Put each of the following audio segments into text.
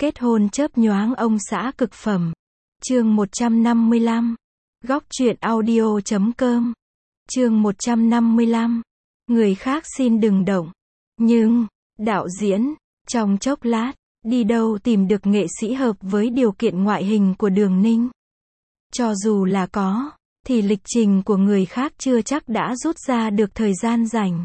Kết hôn chớp nhoáng ông xã cực phẩm. Chương 155. Góc truyện audio.com. Chương 155. Người khác xin đừng động. Nhưng, đạo diễn, trong chốc lát, đi đâu tìm được nghệ sĩ hợp với điều kiện ngoại hình của Đường Ninh. Cho dù là có, thì lịch trình của người khác chưa chắc đã rút ra được thời gian rảnh.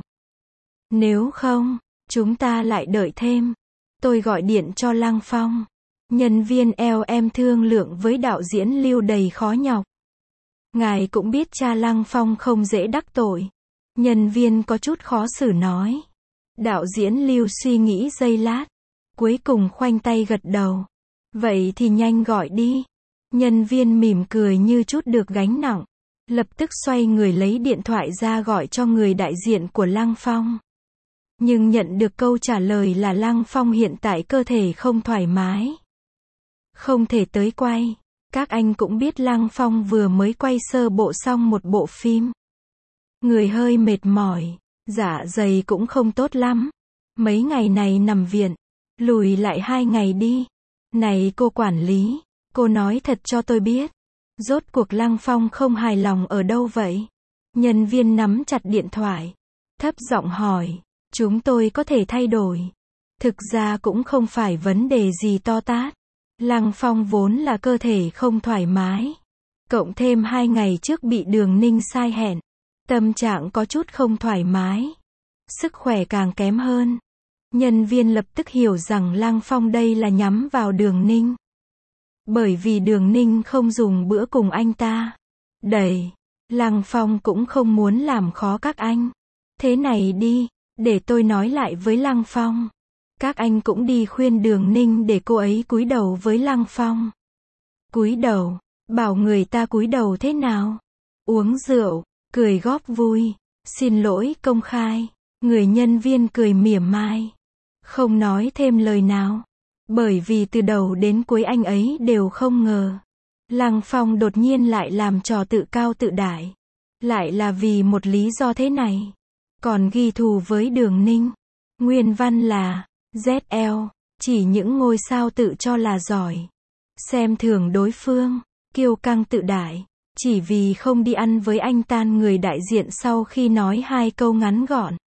Nếu không, chúng ta lại đợi thêm. Tôi gọi điện cho Lăng Phong. Nhân viên em thương lượng với đạo diễn Lưu đầy khó nhọc. Ngài cũng biết cha Lăng Phong không dễ đắc tội. Nhân viên có chút khó xử nói. Đạo diễn Lưu suy nghĩ giây lát. Cuối cùng khoanh tay gật đầu. Vậy thì nhanh gọi đi. Nhân viên mỉm cười như chút được gánh nặng. Lập tức xoay người lấy điện thoại ra gọi cho người đại diện của Lăng Phong. Nhưng nhận được câu trả lời là Lăng Phong hiện tại cơ thể không thoải mái. Không thể tới quay. Các anh cũng biết Lăng Phong vừa mới quay sơ bộ xong một bộ phim. Người hơi mệt mỏi, dạ dày cũng không tốt lắm. Mấy ngày này nằm viện, lùi lại 2 ngày đi. Này cô quản lý, cô nói thật cho tôi biết. Rốt cuộc Lăng Phong không hài lòng ở đâu vậy? Nhân viên nắm chặt điện thoại, thấp giọng hỏi. Chúng tôi có thể thay đổi. Thực ra cũng không phải vấn đề gì to tát. Lăng Phong vốn là cơ thể không thoải mái. Cộng thêm 2 ngày trước bị Đường Ninh sai hẹn. Tâm trạng có chút không thoải mái. Sức khỏe càng kém hơn. Nhân viên lập tức hiểu rằng Lăng Phong đây là nhắm vào Đường Ninh. Bởi vì Đường Ninh không dùng bữa cùng anh ta. Đẩy. Lăng Phong cũng không muốn làm khó các anh. Thế này đi. Để tôi nói lại với Lăng Phong. Các anh cũng đi khuyên Đường Ninh để cô ấy cúi đầu với Lăng Phong. Cúi đầu? Bảo người ta cúi đầu thế nào? Uống rượu, cười góp vui, xin lỗi công khai. Người nhân viên cười mỉa mai. Không nói thêm lời nào. Bởi vì từ đầu đến cuối anh ấy đều không ngờ. Lăng Phong đột nhiên lại làm trò tự cao tự đại. Lại là vì một lý do thế này. Còn ghi thù với Đường Ninh. Nguyên văn là ZL, chỉ những ngôi sao tự cho là giỏi. Xem thường đối phương, kiêu căng tự đại. Chỉ vì không đi ăn với anh tan người đại diện sau khi nói 2 câu ngắn gọn.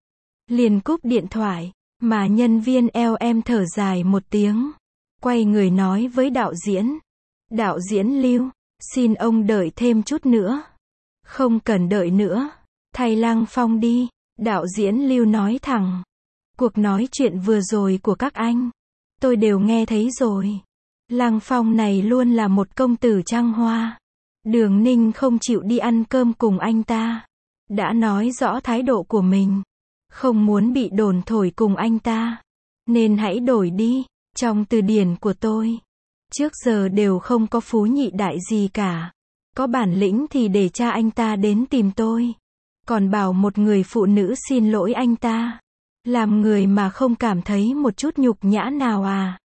Liền cúp điện thoại, mà nhân viên em thở dài một tiếng. Quay người nói với đạo diễn. Đạo diễn Lưu, xin ông đợi thêm chút nữa. Không cần đợi nữa. Thay Lăng Phong đi. Đạo diễn Lưu nói thẳng. Cuộc nói chuyện vừa rồi của các anh, tôi đều nghe thấy rồi. Lăng Phong này luôn là một công tử trăng hoa. Đường Ninh không chịu đi ăn cơm cùng anh ta. Đã nói rõ thái độ của mình. Không muốn bị đồn thổi cùng anh ta. Nên hãy đổi đi. Trong từ điển của tôi, trước giờ đều không có phú nhị đại gì cả. Có bản lĩnh thì để cha anh ta đến tìm tôi. Còn bảo một người phụ nữ xin lỗi anh ta. Làm người mà không cảm thấy một chút nhục nhã nào à?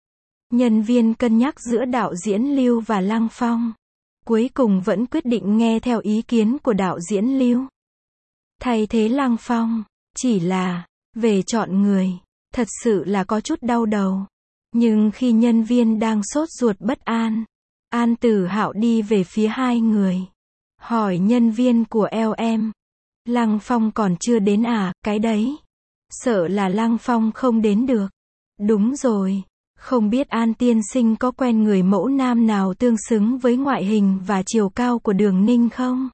Nhân viên cân nhắc giữa đạo diễn Lưu và Lăng Phong. Cuối cùng vẫn quyết định nghe theo ý kiến của đạo diễn Lưu. Thay thế Lăng Phong. Chỉ là, về chọn người, thật sự là có chút đau đầu. Nhưng khi nhân viên đang sốt ruột bất an, An Tử Hạo đi về phía 2 người. Hỏi nhân viên của em. Lăng Phong còn chưa đến à, cái đấy. Sợ là Lăng Phong không đến được. Đúng rồi. Không biết An tiên sinh có quen người mẫu nam nào tương xứng với ngoại hình và chiều cao của Đường Ninh không?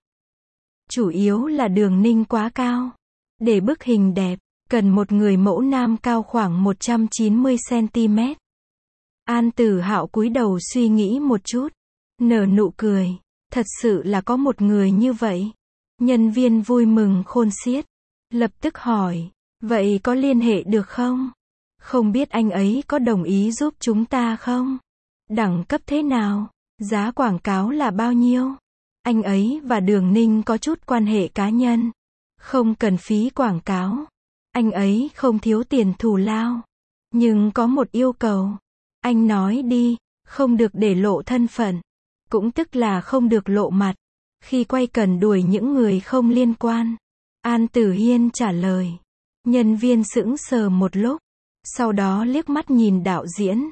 Chủ yếu là Đường Ninh quá cao. Để bức hình đẹp, cần một người mẫu nam cao khoảng 190cm. An Tử Hạo cúi đầu suy nghĩ một chút. Nở nụ cười. Thật sự là có một người như vậy. Nhân viên vui mừng khôn xiết. Lập tức hỏi. Vậy có liên hệ được không? Không biết anh ấy có đồng ý giúp chúng ta không? Đẳng cấp thế nào? Giá quảng cáo là bao nhiêu? Anh ấy và Đường Ninh có chút quan hệ cá nhân. Không cần phí quảng cáo. Anh ấy không thiếu tiền thù lao. Nhưng có một yêu cầu. Anh nói đi, không được để lộ thân phận. Cũng tức là không được lộ mặt. Khi quay cần đuổi những người không liên quan. An Tử Hiên trả lời. Nhân viên sững sờ một lúc. Sau đó liếc mắt nhìn đạo diễn.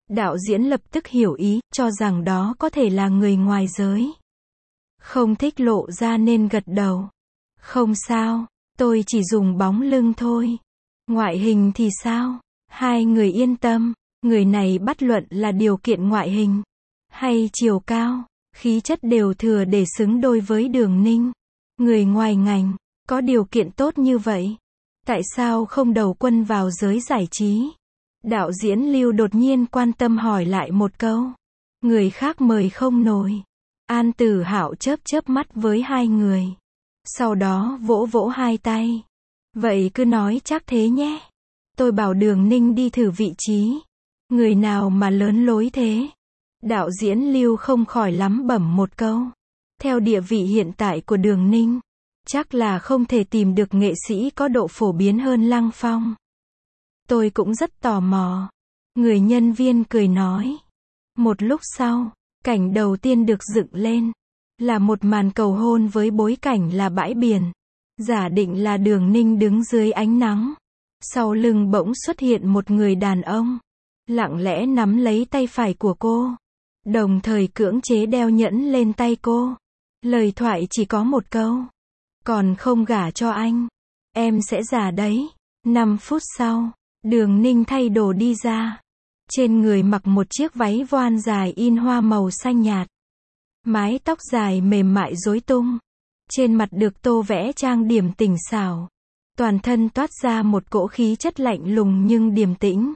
Đạo diễn lập tức hiểu ý, cho rằng đó có thể là người ngoài giới. Không thích lộ ra nên gật đầu. Không sao, tôi chỉ dùng bóng lưng thôi. Ngoại hình thì sao? Hai người yên tâm, người này bất luận là điều kiện ngoại hình, hay chiều cao, khí chất đều thừa để xứng đôi với Đường Ninh. Người ngoài ngành, có điều kiện tốt như vậy. Tại sao không đầu quân vào giới giải trí? Đạo diễn Lưu đột nhiên quan tâm hỏi lại một câu. Người khác mời không nổi. An Tử Hạo chớp chớp mắt với hai người. Sau đó vỗ vỗ hai tay. Vậy cứ nói chắc thế nhé. Tôi bảo Đường Ninh đi thử vị trí. Người nào mà lớn lối thế? Đạo diễn Lưu không khỏi lắm bẩm một câu. Theo địa vị hiện tại của Đường Ninh, chắc là không thể tìm được nghệ sĩ có độ phổ biến hơn Lăng Phong. Tôi cũng rất tò mò. Người nhân viên cười nói. Một lúc sau, cảnh đầu tiên được dựng lên. Là một màn cầu hôn với bối cảnh là bãi biển. Giả định là Đường Ninh đứng dưới ánh nắng. Sau lưng bỗng xuất hiện một người đàn ông. Lặng lẽ nắm lấy tay phải của cô. Đồng thời cưỡng chế đeo nhẫn lên tay cô. Lời thoại chỉ có một câu. Còn không gả cho anh, em sẽ già đấy. 5 phút sau, Đường Ninh thay đồ đi ra. Trên người mặc một chiếc váy voan dài in hoa màu xanh nhạt. Mái tóc dài mềm mại rối tung. Trên mặt được tô vẽ trang điểm tỉnh xảo. Toàn thân toát ra một cỗ khí chất lạnh lùng nhưng điềm tĩnh.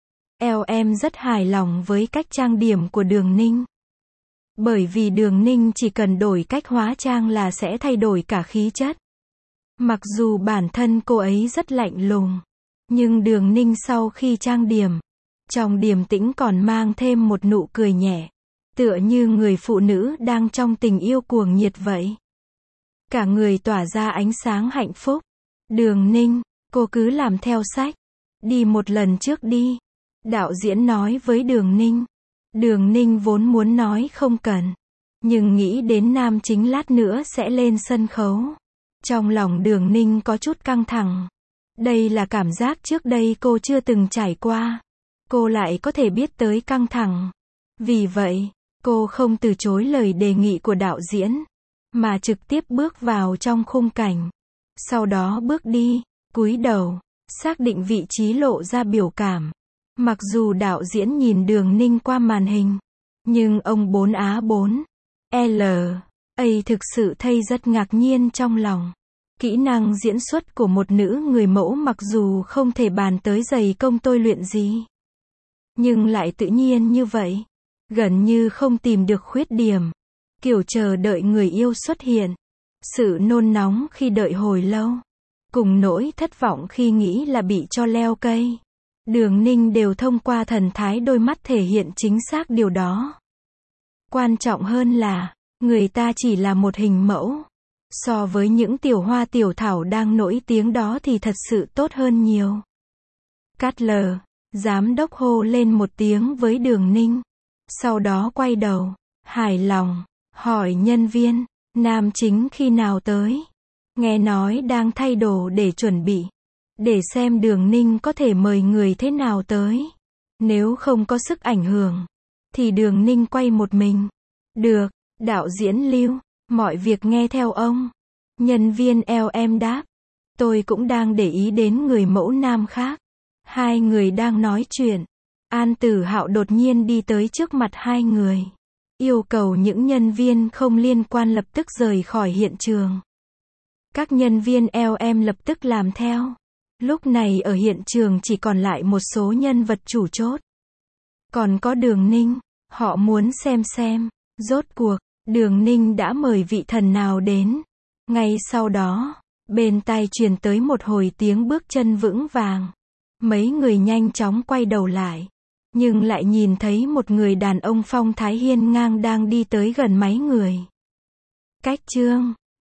Em rất hài lòng với cách trang điểm của Đường Ninh. Bởi vì Đường Ninh chỉ cần đổi cách hóa trang là sẽ thay đổi cả khí chất. Mặc dù bản thân cô ấy rất lạnh lùng, nhưng Đường Ninh sau khi trang điểm, trong điềm tĩnh còn mang thêm một nụ cười nhẹ, tựa như người phụ nữ đang trong tình yêu cuồng nhiệt vậy. Cả người tỏa ra ánh sáng hạnh phúc. Đường Ninh, cô cứ làm theo sách. Đi một lần trước đi. Đạo diễn nói với Đường Ninh. Đường Ninh vốn muốn nói không cần, nhưng nghĩ đến nam chính lát nữa sẽ lên sân khấu. Trong lòng Đường Ninh có chút căng thẳng. Đây là cảm giác trước đây cô chưa từng trải qua. Cô lại có thể biết tới căng thẳng. Vì vậy, cô không từ chối lời đề nghị của đạo diễn, mà trực tiếp bước vào trong khung cảnh. Sau đó bước đi, cúi đầu, xác định vị trí lộ ra biểu cảm. Mặc dù đạo diễn nhìn Đường Ninh qua màn hình, nhưng ông 4A4L thực sự thấy rất ngạc nhiên trong lòng. Kỹ năng diễn xuất của một nữ người mẫu mặc dù không thể bàn tới dày công tôi luyện gì, nhưng lại tự nhiên như vậy, gần như không tìm được khuyết điểm. Kiểu chờ đợi người yêu xuất hiện, sự nôn nóng khi đợi hồi lâu, cùng nỗi thất vọng khi nghĩ là bị cho leo cây. Đường Ninh đều thông qua thần thái đôi mắt thể hiện chính xác điều đó. Quan trọng hơn là, người ta chỉ là một hình mẫu. So với những tiểu hoa tiểu thảo đang nổi tiếng đó thì thật sự tốt hơn nhiều. Cutler, giám đốc hô lên một tiếng với Đường Ninh. Sau đó quay đầu, hài lòng, hỏi nhân viên, nam chính khi nào tới? Nghe nói đang thay đồ để chuẩn bị. Để xem Đường Ninh có thể mời người thế nào tới. Nếu không có sức ảnh hưởng, thì Đường Ninh quay một mình. Được, đạo diễn Lưu, mọi việc nghe theo ông. Nhân viên LM đáp. Tôi cũng đang để ý đến người mẫu nam khác. Hai người đang nói chuyện. An Tử Hạo đột nhiên đi tới trước mặt hai người. Yêu cầu những nhân viên không liên quan lập tức rời khỏi hiện trường. Các nhân viên LM lập tức làm theo. Lúc này ở hiện trường chỉ còn lại một số nhân vật chủ chốt. Còn có Đường Ninh, họ muốn xem, rốt cuộc, Đường Ninh đã mời vị thần nào đến. Ngay sau đó, bên tai truyền tới một hồi tiếng bước chân vững vàng. Mấy người nhanh chóng quay đầu lại, nhưng lại nhìn thấy một người đàn ông phong thái hiên ngang đang đi tới gần mấy người. Cách Trương,